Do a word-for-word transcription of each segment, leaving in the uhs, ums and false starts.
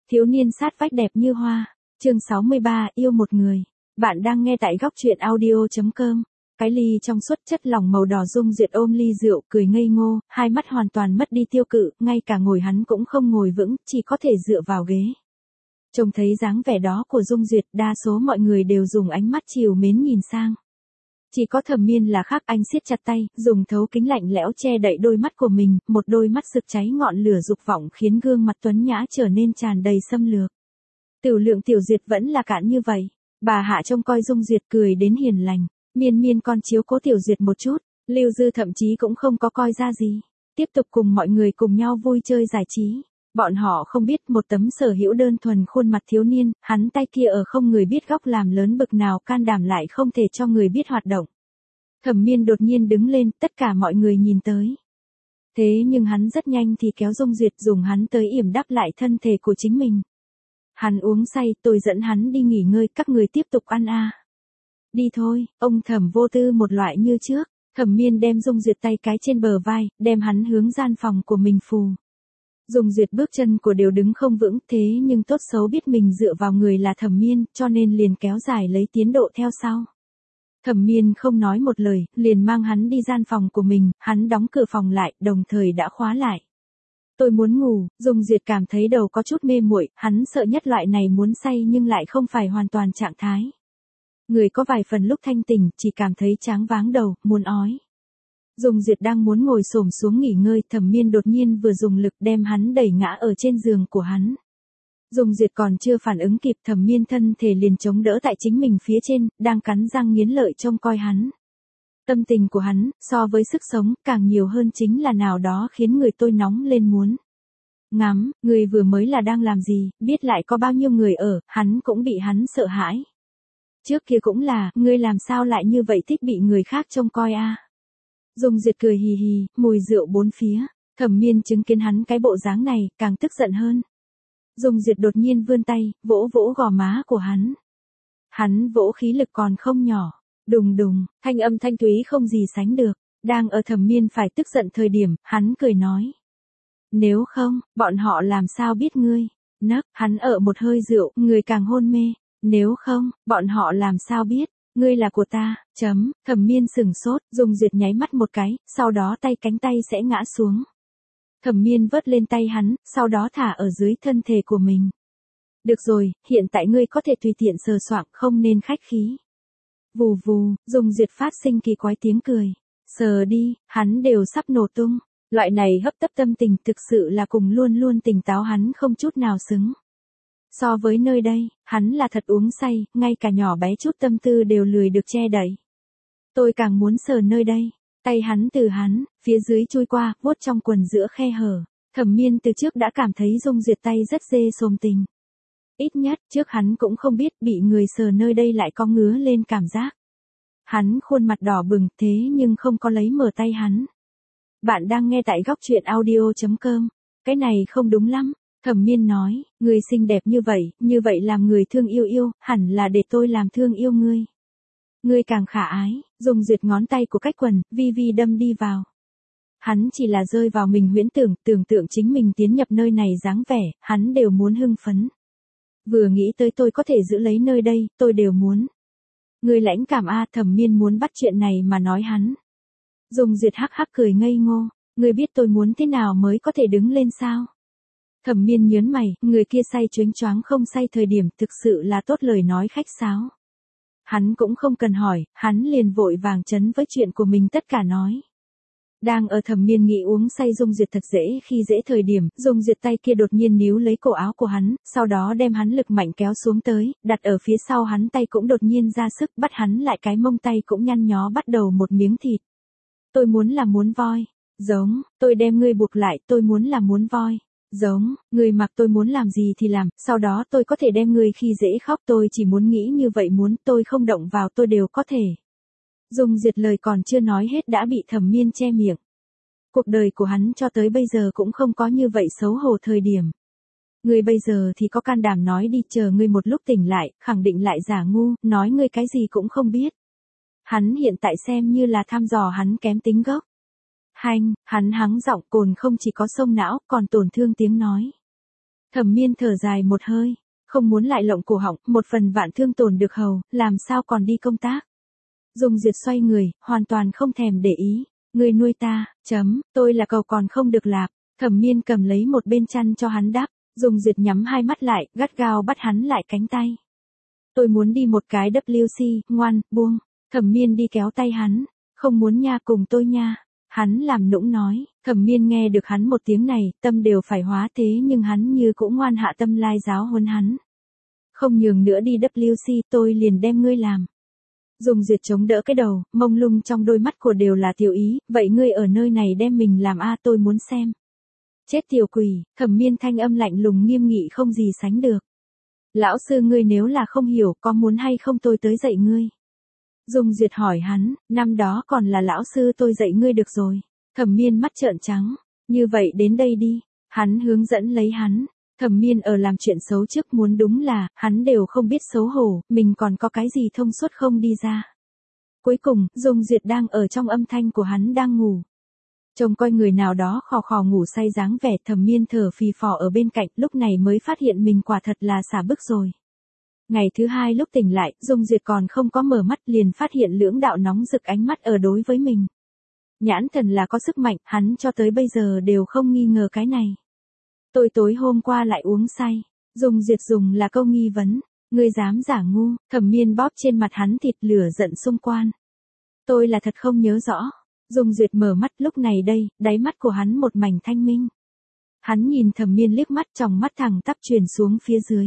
Thiếu niên sát vách đẹp như hoa. Chương sáu mươi ba, yêu một người. Bạn đang nghe tại góc truyện audio chấm com. Cái ly trong suốt chất lỏng màu đỏ Dung Duyệt ôm ly rượu, cười ngây ngô, hai mắt hoàn toàn mất đi tiêu cự, ngay cả ngồi hắn cũng không ngồi vững, chỉ có thể dựa vào ghế. Trông thấy dáng vẻ đó của Dung Duyệt, đa số mọi người đều dùng ánh mắt trìu mến nhìn sang. Chỉ có Thẩm Miên là khác, anh siết chặt tay, dùng thấu kính lạnh lẽo che đậy đôi mắt của mình, một đôi mắt rực cháy ngọn lửa dục vọng khiến gương mặt tuấn nhã trở nên tràn đầy xâm lược. Tiểu Lượng Tiểu Duyệt vẫn là cạn như vậy. Bà Hạ trông coi Dung Duyệt cười đến hiền lành, Miên Miên con chiếu cố Tiểu Duyệt một chút, Lưu Dư thậm chí cũng không có coi ra gì, tiếp tục cùng mọi người cùng nhau vui chơi giải trí. Bọn họ không biết một tấm sở hữu đơn thuần khuôn mặt thiếu niên, hắn tay kia ở không người biết góc làm lớn bực nào, can đảm lại không thể cho người biết hoạt động. Thẩm Miên đột nhiên đứng lên, tất cả mọi người nhìn tới. Thế nhưng hắn rất nhanh thì kéo Dung Duyệt, dùng hắn tới yểm đắp lại thân thể của chính mình. Hắn uống say, tôi dẫn hắn đi nghỉ ngơi, các người tiếp tục ăn a. Đi thôi, ông Thẩm vô tư một loại như trước. Thẩm Miên đem Dung Duyệt tay cái trên bờ vai, đem hắn hướng gian phòng của mình phù. Dung Duyệt bước chân của đều đứng không vững, thế nhưng tốt xấu biết mình dựa vào người là Thẩm Miên, cho nên liền kéo dài lấy tiến độ theo sau. Thẩm Miên không nói một lời, liền mang hắn đi gian phòng của mình, hắn đóng cửa phòng lại, đồng thời đã khóa lại. Tôi muốn ngủ. Dung Duyệt cảm thấy đầu có chút mê muội, hắn sợ nhất loại này muốn say nhưng lại không phải hoàn toàn trạng thái. Người có vài phần lúc thanh tỉnh, chỉ cảm thấy choáng váng đầu, muốn ói. Dung Duyệt đang muốn ngồi xổm xuống nghỉ ngơi, Thẩm Miên đột nhiên vừa dùng lực đem hắn đẩy ngã ở trên giường của hắn. Dung Duyệt còn chưa phản ứng kịp, Thẩm Miên thân thể liền chống đỡ tại chính mình phía trên, đang cắn răng nghiến lợi trông coi hắn. Tâm tình của hắn, so với sức sống, càng nhiều hơn chính là nào đó khiến người tôi nóng lên muốn. Ngắm, người vừa mới là đang làm gì, biết lại có bao nhiêu người ở, hắn cũng bị hắn sợ hãi. Trước kia cũng là, ngươi làm sao lại như vậy thích bị người khác trông coi a? Dung Duyệt cười hì hì, mùi rượu bốn phía. Thẩm Miên chứng kiến hắn cái bộ dáng này, càng tức giận hơn. Dung Duyệt đột nhiên vươn tay, vỗ vỗ gò má của hắn. Hắn vỗ khí lực còn không nhỏ. Đùng đùng, thanh âm thanh thúy không gì sánh được. Đang ở Thẩm Miên phải tức giận thời điểm, hắn cười nói. Nếu không, bọn họ làm sao biết ngươi? Nấc, hắn ở một hơi rượu, người càng hôn mê. Nếu không, bọn họ làm sao biết? Ngươi là của ta, chấm. Thẩm Miên sừng sốt, Dung Duyệt nháy mắt một cái, sau đó tay cánh tay sẽ ngã xuống. Thẩm Miên vớt lên tay hắn, sau đó thả ở dưới thân thể của mình. Được rồi, hiện tại ngươi có thể tùy tiện sờ soạng, không nên khách khí. Vù vù, Dung Duyệt phát sinh kỳ quái tiếng cười. Sờ đi, hắn đều sắp nổ tung. Loại này hấp tấp tâm tình thực sự là cùng luôn luôn tỉnh táo hắn không chút nào xứng. So với nơi đây, hắn là thật uống say, ngay cả nhỏ bé chút tâm tư đều lười được che đậy. Tôi càng muốn sờ nơi đây. Tay hắn từ hắn, phía dưới chui qua, vuốt trong quần giữa khe hở. Thẩm Miên từ trước đã cảm thấy Dung Duyệt tay rất dê xồm tình. Ít nhất, trước hắn cũng không biết bị người sờ nơi đây lại có ngứa lên cảm giác. Hắn khuôn mặt đỏ bừng, thế nhưng không có lấy mở tay hắn. Bạn đang nghe tại góc truyện audio chấm com. Cái này không đúng lắm. Thẩm Miên nói, người xinh đẹp như vậy, như vậy làm người thương yêu yêu, hẳn là để tôi làm thương yêu ngươi. Ngươi càng khả ái. Dung Duyệt ngón tay của cách quần, vi vi đâm đi vào. Hắn chỉ là rơi vào mình huyễn tưởng, tưởng tượng chính mình tiến nhập nơi này dáng vẻ, hắn đều muốn hưng phấn. Vừa nghĩ tới tôi có thể giữ lấy nơi đây, tôi đều muốn. Ngươi lãnh cảm a. Thẩm Miên muốn bắt chuyện này mà nói hắn. Dung Duyệt hắc hắc cười ngây ngô, ngươi biết tôi muốn thế nào mới có thể đứng lên sao? Thẩm Miên nhớn mày, người kia say choáng choáng không say thời điểm thực sự là tốt lời nói khách sáo. Hắn cũng không cần hỏi, hắn liền vội vàng chấn với chuyện của mình tất cả nói. Đang ở Thẩm Miên nghĩ uống say Dung Duyệt thật dễ khi dễ thời điểm, Dung Duyệt tay kia đột nhiên níu lấy cổ áo của hắn, sau đó đem hắn lực mạnh kéo xuống tới, đặt ở phía sau hắn tay cũng đột nhiên ra sức bắt hắn lại cái mông tay cũng nhăn nhó bắt đầu một miếng thịt. Tôi muốn là muốn voi. Giống, tôi đem ngươi buộc lại, tôi muốn là muốn voi. Giống, người mặc tôi muốn làm gì thì làm, sau đó tôi có thể đem người khi dễ khóc, tôi chỉ muốn nghĩ như vậy muốn, tôi không động vào tôi đều có thể. Dung Duyệt lời còn chưa nói hết đã bị Thẩm Miên che miệng. Cuộc đời của hắn cho tới bây giờ cũng không có như vậy xấu hổ thời điểm. Ngươi bây giờ thì có can đảm nói đi, chờ ngươi một lúc tỉnh lại, khẳng định lại giả ngu, nói ngươi cái gì cũng không biết. Hắn hiện tại xem như là thăm dò hắn kém tính gốc. Hanh, hắn hắng giọng, cồn không chỉ có xông não, còn tổn thương tiếng nói. Thẩm Miên thở dài một hơi, không muốn lại lộng cổ họng, một phần vạn thương tổn được hầu, làm sao còn đi công tác. Dung Duyệt xoay người, hoàn toàn không thèm để ý. Người nuôi ta, chấm, tôi là cậu còn không được lạp. Thẩm Miên cầm lấy một bên chăn cho hắn đắp. Dung Duyệt nhắm hai mắt lại, gắt gao bắt hắn lại cánh tay. Tôi muốn đi một cái W C, ngoan, buông. Thẩm Miên đi kéo tay hắn. Không muốn nha, cùng tôi nha. Hắn làm nũng nói. Thẩm Miên nghe được hắn một tiếng này, tâm đều phải hóa thế nhưng hắn như cũng ngoan hạ tâm lai giáo huấn hắn. Không nhường nữa đi W C, tôi liền đem ngươi làm. Dung Duyệt chống đỡ cái đầu, mông lung trong đôi mắt của đều là tiểu ý, vậy ngươi ở nơi này đem mình làm a, tôi muốn xem. Chết tiểu quỷ, Thẩm Miên thanh âm lạnh lùng nghiêm nghị không gì sánh được. Lão sư ngươi nếu là không hiểu, có muốn hay không tôi tới dạy ngươi? Dung Duyệt hỏi hắn, năm đó còn là lão sư tôi dạy ngươi được rồi. Thẩm Miên mắt trợn trắng, như vậy đến đây đi. Hắn hướng dẫn lấy hắn. Thẩm Miên ở làm chuyện xấu trước muốn đúng là, hắn đều không biết xấu hổ, mình còn có cái gì thông suốt không đi ra. Cuối cùng, Dung Duyệt đang ở trong âm thanh của hắn đang ngủ. Trông coi người nào đó khò khò ngủ say dáng vẻ, Thẩm Miên thở phì phò ở bên cạnh, lúc này mới phát hiện mình quả thật là xả bức rồi. Ngày thứ hai lúc tỉnh lại, Dung Duyệt còn không có mở mắt liền phát hiện lưỡng đạo nóng rực ánh mắt ở đối với mình. Nhãn thần là có sức mạnh, hắn cho tới bây giờ đều không nghi ngờ cái này. Tôi tối hôm qua lại uống say. Dung Duyệt dùng là câu nghi vấn. Ngươi dám giả ngu. Thẩm Miên bóp trên mặt hắn thịt lửa giận xung quan. Tôi là thật không nhớ rõ. Dung Duyệt mở mắt lúc này đây, đáy mắt của hắn một mảnh thanh minh. Hắn nhìn Thẩm Miên liếc mắt, tròng mắt thẳng tắp truyền xuống phía dưới.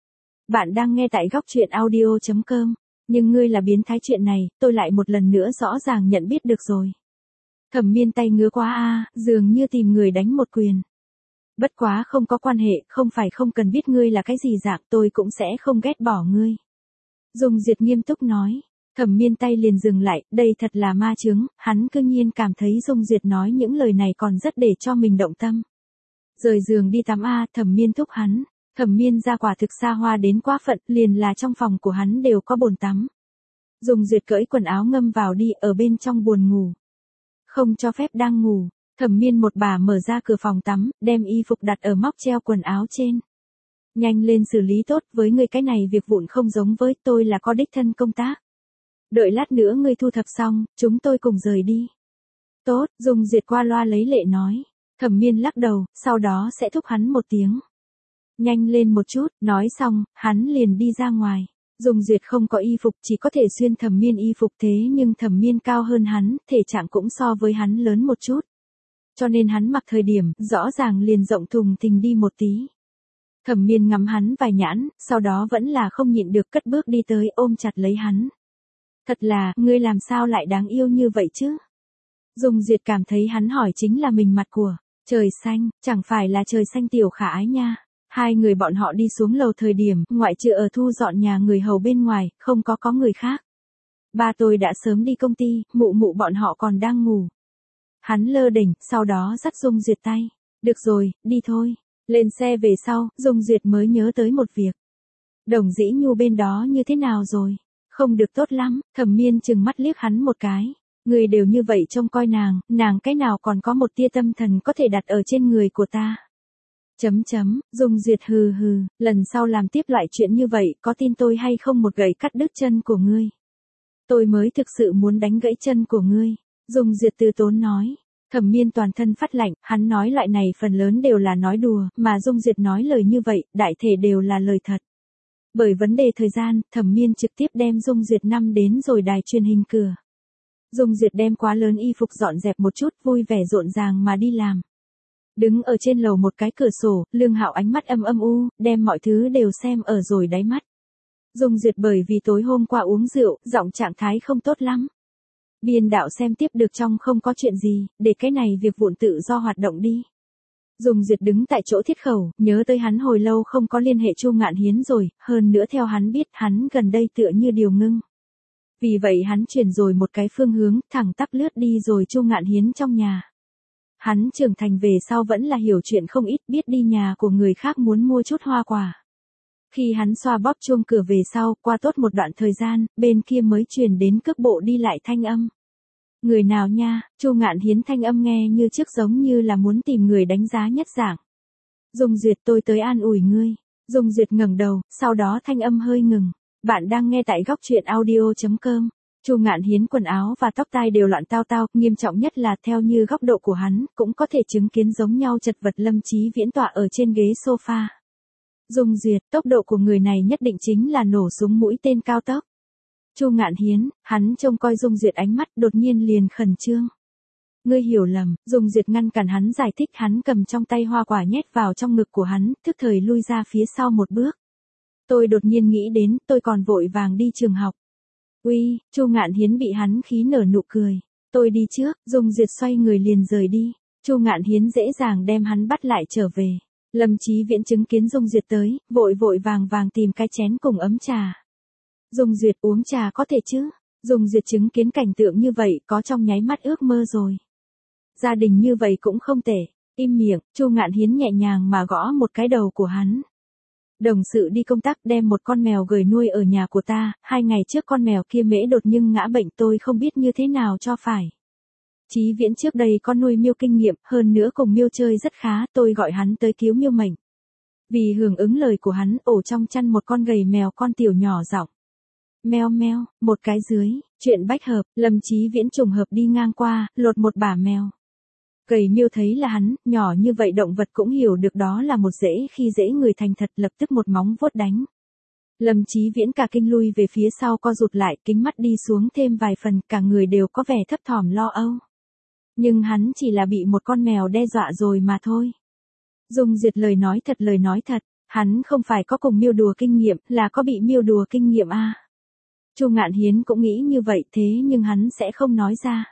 Bạn đang nghe tại góc truyện audio chấm com. Nhưng ngươi là biến thái chuyện này, tôi lại một lần nữa rõ ràng nhận biết được rồi. Thẩm Miên tay ngứa quá a, dường như tìm người đánh một quyền. Bất quá không có quan hệ, không phải không cần biết ngươi là cái gì dạng, tôi cũng sẽ không ghét bỏ ngươi. Dung Duyệt nghiêm túc nói. Thẩm Miên tay liền dừng lại, đây thật là ma chướng, hắn cư nhiên cảm thấy Dung Duyệt nói những lời này còn rất để cho mình động tâm. Rời giường đi tắm a, Thẩm Miên thúc hắn. Thẩm Miên ra quả thực xa hoa đến quá phận, liền là trong phòng của hắn đều có bồn tắm. Dung Duyệt cởi quần áo ngâm vào đi, ở bên trong buồn ngủ. Không cho phép đang ngủ. Thẩm Miên một bà mở ra cửa phòng tắm, đem y phục đặt ở móc treo quần áo trên. Nhanh lên xử lý tốt, với ngươi cái này việc vụn không giống với tôi, là có đích thân công tác. Đợi lát nữa ngươi thu thập xong, chúng tôi cùng rời đi. Tốt, Dung Duyệt qua loa lấy lệ nói. Thẩm Miên lắc đầu, sau đó sẽ thúc hắn một tiếng. Nhanh lên một chút, nói xong, hắn liền đi ra ngoài. Dung Duyệt không có y phục, chỉ có thể xuyên Thẩm Miên y phục, thế nhưng Thẩm Miên cao hơn hắn, thể trạng cũng so với hắn lớn một chút. Cho nên hắn mặc thời điểm, rõ ràng liền rộng thùng thình đi một tí. Thẩm Miên ngắm hắn vài nhãn, sau đó vẫn là không nhịn được cất bước đi tới ôm chặt lấy hắn. Thật là, ngươi làm sao lại đáng yêu như vậy chứ? Dung Duyệt cảm thấy hắn hỏi chính là mình mặt của trời xanh, chẳng phải là trời xanh tiểu khả ái nha. Hai người bọn họ đi xuống lầu thời điểm, ngoại trừ ở thu dọn nhà người hầu bên ngoài, không có có người khác. Ba tôi đã sớm đi công ty, mụ mụ bọn họ còn đang ngủ. Hắn lơ đỉnh, sau đó dắt Dung Duyệt tay. Được rồi, đi thôi. Lên xe về sau, Dung Duyệt mới nhớ tới một việc. Đồng Dĩ Nhu bên đó như thế nào rồi? Không được tốt lắm. Thẩm Miên chừng mắt liếc hắn một cái. Người đều như vậy trông coi nàng, nàng cái nào còn có một tia tâm thần có thể đặt ở trên người của ta. Chấm chấm, Dung Duyệt hừ hừ, lần sau làm tiếp lại chuyện như vậy, có tin tôi hay không một gậy cắt đứt chân của ngươi? Tôi mới thực sự muốn đánh gãy chân của ngươi. Dung Duyệt từ tốn nói. Thẩm Miên toàn thân phát lạnh, hắn nói loại này phần lớn đều là nói đùa, mà Dung Duyệt nói lời như vậy, đại thể đều là lời thật. Bởi vấn đề thời gian, Thẩm Miên trực tiếp đem Dung Duyệt năm đến rồi đài truyền hình cửa. Dung Duyệt đem quá lớn y phục dọn dẹp một chút, vui vẻ rộn ràng mà đi làm. Đứng ở trên lầu một cái cửa sổ, Lương Hạo ánh mắt âm âm u, đem mọi thứ đều xem ở rồi đáy mắt. Dung Duyệt bởi vì tối hôm qua uống rượu, giọng trạng thái không tốt lắm. Biên đạo xem tiếp được trong không có chuyện gì, để cái này việc vụn tự do hoạt động đi. Dung Duyệt đứng tại chỗ thiết khẩu, nhớ tới hắn hồi lâu không có liên hệ Chu Ngạn Hiến rồi, hơn nữa theo hắn biết hắn gần đây tựa như điều ngưng. Vì vậy hắn chuyển rồi một cái phương hướng, thẳng tắp lướt đi rồi Chu Ngạn Hiến trong nhà. Hắn trưởng thành về sau vẫn là hiểu chuyện không ít, biết đi nhà của người khác muốn mua chút hoa quả. Khi hắn xoa bóp chuông cửa về sau, qua tốt một đoạn thời gian, bên kia mới truyền đến cước bộ đi lại thanh âm. Người nào nha? Chu Ngạn Hiến thanh âm nghe như trước giống như là muốn tìm người đánh giá nhất dạng. Dung Duyệt, tôi tới an ủi ngươi. Dung Duyệt ngẩng đầu, sau đó thanh âm hơi ngừng. Bạn đang nghe tại góc truyện audio.com. Chu Ngạn Hiến quần áo và tóc tai đều loạn tao tao, nghiêm trọng nhất là theo như góc độ của hắn, cũng có thể chứng kiến giống nhau chật vật Lâm Chí Viễn tọa ở trên ghế sofa. Dung Duyệt, tốc độ của người này nhất định chính là nổ súng mũi tên cao tốc. Chu Ngạn Hiến, hắn trông coi Dung Duyệt ánh mắt đột nhiên liền khẩn trương. Ngươi hiểu lầm. Dung Duyệt ngăn cản hắn giải thích, hắn cầm trong tay hoa quả nhét vào trong ngực của hắn, thức thời lui ra phía sau một bước. Tôi đột nhiên nghĩ đến, tôi còn vội vàng đi trường học. Uy, Chu Ngạn Hiến bị hắn khí nở nụ cười. Tôi đi trước. Dung Duyệt xoay người liền rời đi. Chu Ngạn Hiến dễ dàng đem hắn bắt lại trở về. Lâm Chí Viễn chứng kiến Dung Duyệt tới, vội vội vàng vàng tìm cái chén cùng ấm trà. Dung Duyệt, uống trà có thể chứ? Dung Duyệt chứng kiến cảnh tượng như vậy, có trong nháy mắt ước mơ rồi. Gia đình như vậy cũng không tệ. Im miệng. Chu Ngạn Hiến nhẹ nhàng mà gõ một cái đầu của hắn. Đồng sự đi công tác đem một con mèo gửi nuôi ở nhà của ta, hai ngày trước con mèo kia mễ đột nhưng ngã bệnh, tôi không biết như thế nào cho phải. Chí Viễn trước đây có nuôi miêu kinh nghiệm, hơn nữa cùng miêu chơi rất khá, tôi gọi hắn tới cứu miêu mệnh. Vì hưởng ứng lời của hắn, ổ trong chăn một con gầy mèo con tiểu nhỏ giọng. Meo meo, một cái dưới. Chuyện bách hợp, Lâm Chí Viễn trùng hợp đi ngang qua, lột một bả mèo. Gầy miêu thấy là hắn, nhỏ như vậy động vật cũng hiểu được đó là một dễ khi dễ người thành thật, lập tức một móng vuốt đánh. Lâm Chí Viễn cả kinh lui về phía sau co rụt lại, kính mắt đi xuống thêm vài phần, cả người đều có vẻ thấp thỏm lo âu. Nhưng hắn chỉ là bị một con mèo đe dọa rồi mà thôi. Dung Duyệt lời nói thật lời nói thật, hắn không phải có cùng miêu đùa kinh nghiệm, là có bị miêu đùa kinh nghiệm à. Chu Ngạn Hiến cũng nghĩ như vậy, thế nhưng hắn sẽ không nói ra.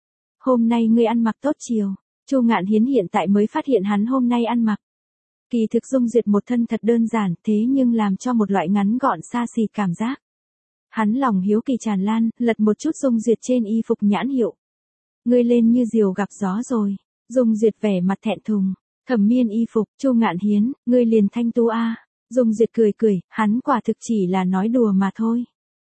Hôm nay ngươi ăn mặc tốt chiều. Chu Ngạn Hiến hiện tại mới phát hiện hắn hôm nay ăn mặc. Kỳ thực Dung Duyệt một thân thật đơn giản, thế nhưng làm cho một loại ngắn gọn xa xỉ cảm giác. Hắn lòng hiếu kỳ tràn lan, lật một chút Dung Duyệt trên y phục nhãn hiệu. Ngươi lên như diều gặp gió rồi. Dung Duyệt vẻ mặt thẹn thùng. Thẩm miên y phục. Chu Ngạn Hiến, ngươi liền thanh tú a. Dung Duyệt cười cười, hắn quả thực chỉ là nói đùa mà thôi.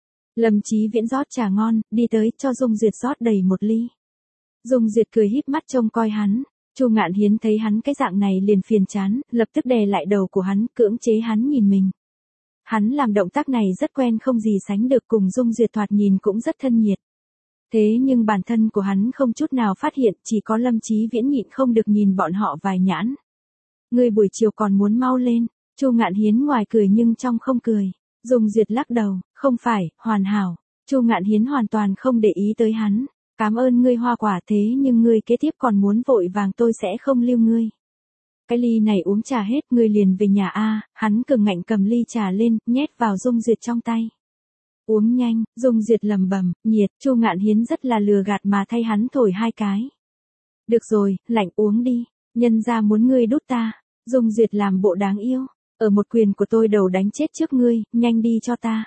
Lâm Chí Viễn rót trà ngon, đi tới cho Dung Duyệt rót đầy một ly. Dung Duyệt cười híp mắt trông coi hắn. Chu Ngạn Hiến thấy hắn cái dạng này liền phiền chán, lập tức đè lại đầu của hắn, cưỡng chế hắn nhìn mình. Hắn làm động tác này rất quen không gì sánh được, cùng Dung Duyệt thoạt nhìn cũng rất thân nhiệt. Thế nhưng bản thân của hắn không chút nào phát hiện, chỉ có Lâm Chí Viễn nhịn không được nhìn bọn họ vài nhãn. Ngươi buổi chiều còn muốn mau lên. Chu Ngạn Hiến ngoài cười nhưng trong không cười. Dung Duyệt lắc đầu, không phải, hoàn hảo. Chu Ngạn Hiến hoàn toàn không để ý tới hắn. Cảm ơn ngươi hoa quả, thế nhưng ngươi kế tiếp còn muốn vội vàng tôi sẽ không lưu ngươi. Cái ly này uống trà hết ngươi liền về nhà a. Hắn cường ngạnh cầm ly trà lên, nhét vào Dung Duyệt trong tay. Uống nhanh. Dung Duyệt lầm bầm, nhiệt. Chu Ngạn Hiến rất là lừa gạt mà thay hắn thổi hai cái. Được rồi, lạnh uống đi. Nhân ra muốn ngươi đút ta. Dung Duyệt làm bộ đáng yêu. Ở một quyền của tôi đầu đánh chết trước ngươi, nhanh đi cho ta.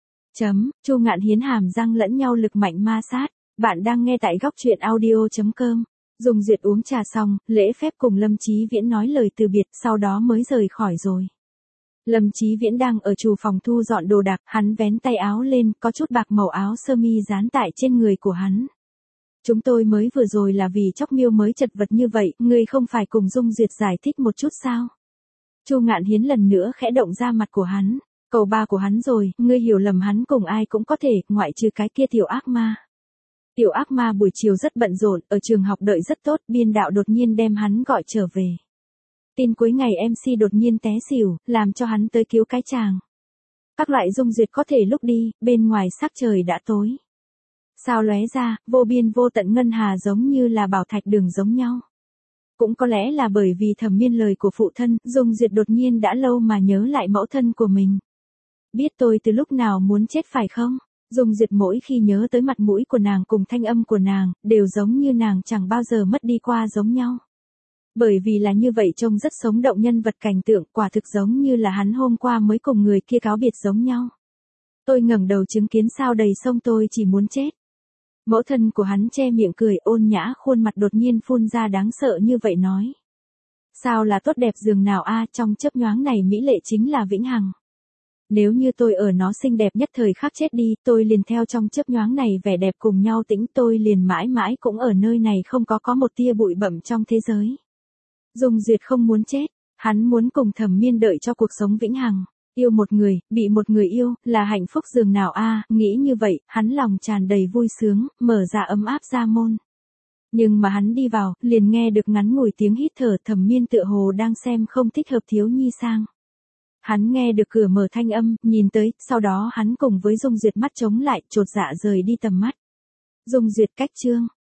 Chấm. Chu Ngạn Hiến hàm răng lẫn nhau lực mạnh ma sát. Bạn đang nghe tại góc truyện audio.com. Dung Duyệt uống trà xong, lễ phép cùng Lâm Chí Viễn nói lời từ biệt, sau đó mới rời khỏi rồi. Lâm Chí Viễn đang ở chủ phòng thu dọn đồ đạc, hắn vén tay áo lên, có chút bạc màu áo sơ mi dán tại trên người của hắn. Chúng tôi mới vừa rồi là vì chóc miêu mới chật vật như vậy, ngươi không phải cùng Dung Duyệt giải thích một chút sao? Chu Ngạn Hiến lần nữa khẽ động ra mặt của hắn. Cầu ba của hắn rồi, ngươi hiểu lầm, hắn cùng ai cũng có thể, ngoại trừ cái kia tiểu ác ma. Tiểu ác ma buổi chiều rất bận rộn, ở trường học đợi rất tốt, biên đạo đột nhiên đem hắn gọi trở về. Tin cuối ngày em xê đột nhiên té xỉu, làm cho hắn tới cứu cái chàng. Các loại Dung Duyệt có thể lúc đi, bên ngoài sắc trời đã tối. Sao lóe ra, vô biên vô tận ngân hà giống như là bảo thạch đường giống nhau. Cũng có lẽ là bởi vì thẩm miên lời của phụ thân, Dung Duyệt đột nhiên đã lâu mà nhớ lại mẫu thân của mình. Biết tôi từ lúc nào muốn chết phải không? Dung Duyệt mỗi khi nhớ tới mặt mũi của nàng cùng thanh âm của nàng, đều giống như nàng chẳng bao giờ mất đi qua giống nhau. Bởi vì là như vậy trông rất sống động, nhân vật cảnh tượng quả thực giống như là hắn hôm qua mới cùng người kia cáo biệt giống nhau. Tôi ngẩng đầu chứng kiến sao đầy sông, tôi chỉ muốn chết. Mẫu thân của hắn che miệng cười, ôn nhã khuôn mặt đột nhiên phun ra đáng sợ như vậy nói. Sao là tốt đẹp giường nào a, trong chớp nhoáng này mỹ lệ chính là vĩnh hằng. Nếu như tôi ở nó xinh đẹp nhất thời khắc chết đi, tôi liền theo trong chớp nhoáng này vẻ đẹp cùng nhau tĩnh, tôi liền mãi mãi cũng ở nơi này, không có có một tia bụi bặm trong thế giới. Dung Duyệt không muốn chết, hắn Hắn muốn cùng Thẩm Miên đợi cho cuộc sống vĩnh hằng. Yêu một người, bị một người yêu, là hạnh phúc dường nào a, nghĩ như vậy, hắn lòng tràn đầy vui sướng, mở ra ấm áp ra môn. Nhưng mà hắn đi vào, liền nghe được ngắn ngủi tiếng hít thở. Thẩm Miên tựa hồ đang xem không thích hợp thiếu nhi sang. Hắn nghe được cửa mở thanh âm, nhìn tới, sau đó hắn cùng với Dung Duyệt mắt chống lại, chột dạ rời đi tầm mắt. Dung Duyệt cách chương.